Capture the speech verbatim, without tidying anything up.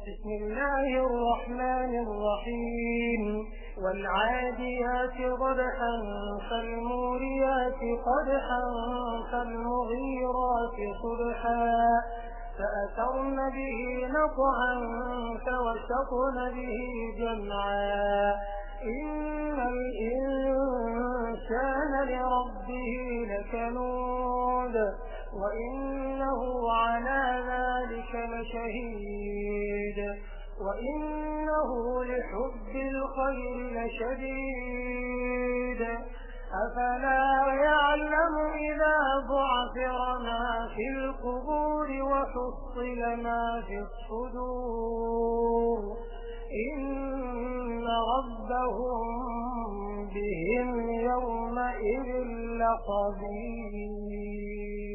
بسم الله الرحمن الرحيم والعاديات ضبحا فالموريات قدحا فالمغيرات صبحا فأثرن به نقعا فوسطن به جمعا إن الإنسان لربه لكنود وإنه على ذلك لشهيد وإنه لحب الخير لشديد أفلا يعلم إذا بعثر ما في القبور وحصل ما في الصدور إن ربهم بهم يومئذ لخبير.